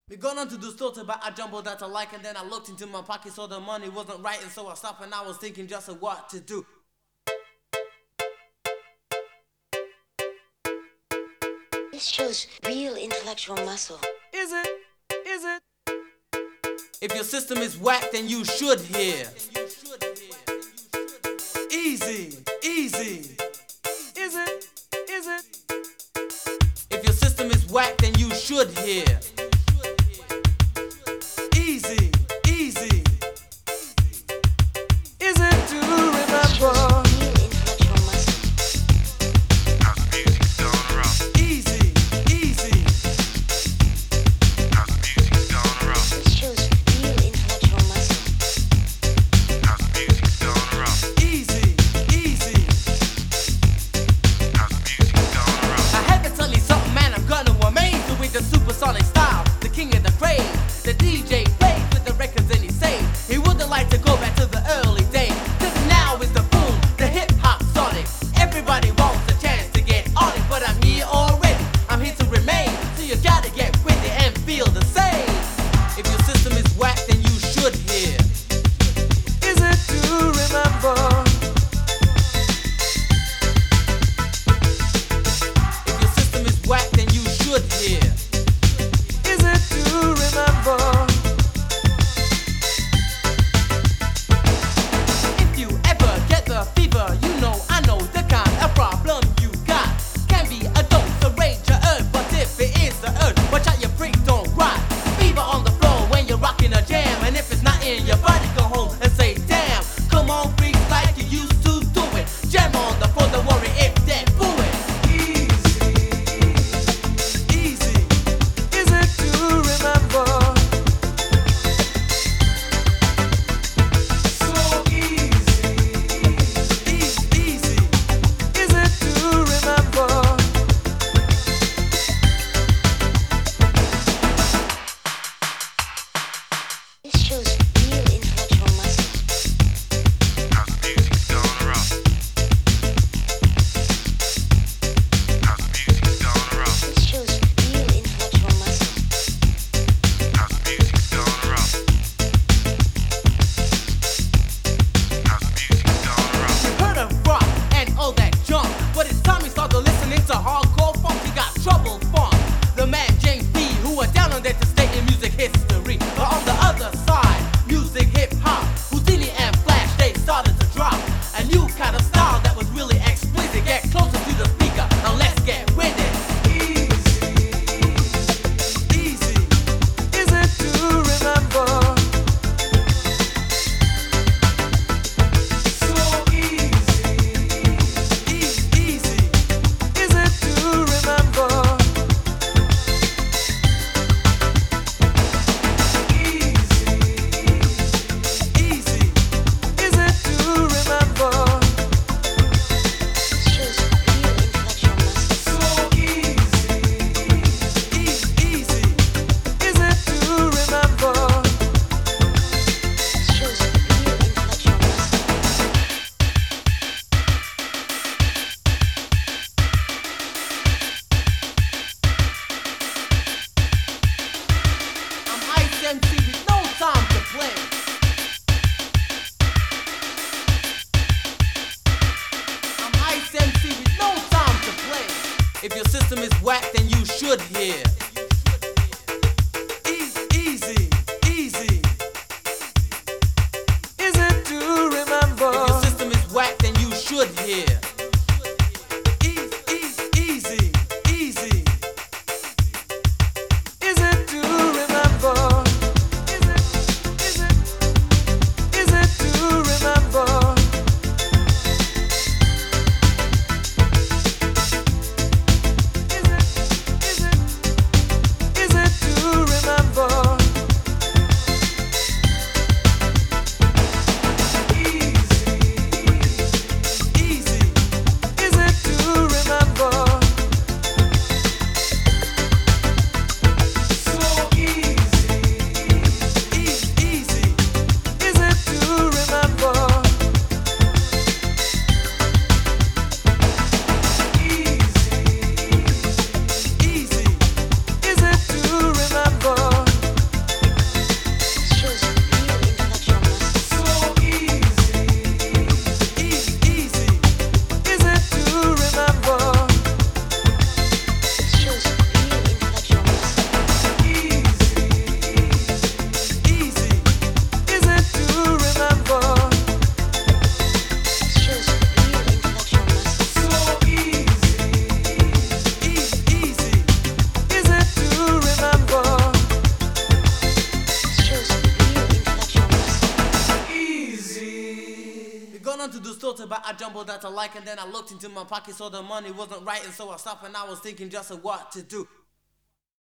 We gone on to the store to buy a jumbo that I like, and then I looked into my pocket, so the money wasn't right, and so I stopped and I was thinking just of what to do. This shows real intellectual muscle. Is it? Is it? If your system is whack, then you should hear. Easy, easy. Is it? Is it? If your system is whack, then you should hear. Easy, easy. Is it to remember? Easy, easy. This shows real intellectual muscle. Easy, easy. I had to tell you something, man, I'm gonna amaze you with the supersonic style, the king of the craze. The DJ plays with the records and he says he wouldn't like to go back to the early days. Cause now is the boom, the hip hop sonic. Everybody wants a chance to get on it, but I'm here already, I'm here to remain. So you gotta get with it and feel the same. If your system is whack, then you should hear. Is it to remember? If your system is whack, then you should hear. Is it to remember? If you ever get the fever, you know I know the kind of problem you got. Can be a dose, a rage, a urge, but if it is the urge, watch out your freak don't rot. Fever on the floor when you're rocking a jam, and if it's not in your body, go home and say damn. Come on, freak, like you used to do it. Jam on the floor, don't worry if they boo it. Easy, is it to remember? So easy, easy, is it to remember? This shows real intellectual muscle. This shows real intellectual muscle. You heard of rock and all that junk, but it's time you start to listening to hardcore funk. You got Trouble Funk, the man James B, who are down on there to stay in music history. But on the other side, music hip hop, Houdini and Flash, they started to drop a new kind of style that was really explicit. Get closer to the speaker, now let's get with it. Easy, is it to remember? So easy, is it to remember? Easy, is it to remember? This shows real intellectual muscle. So easy, is it to remember? This shows real intellectual muscle. I'm Ice MC with no time to play. I'm Ice MC with no time to play. If your system is whack, then you should hear. Easy, easy. Is it to remember? If your system is whack, then you should hear. Easy, easy. Is it to remember? Is it to remember? gone to the store to buy a jumbo that I like, and then I looked into my pocket, so the money wasn't right, and so I stopped and I was thinking just of what to do.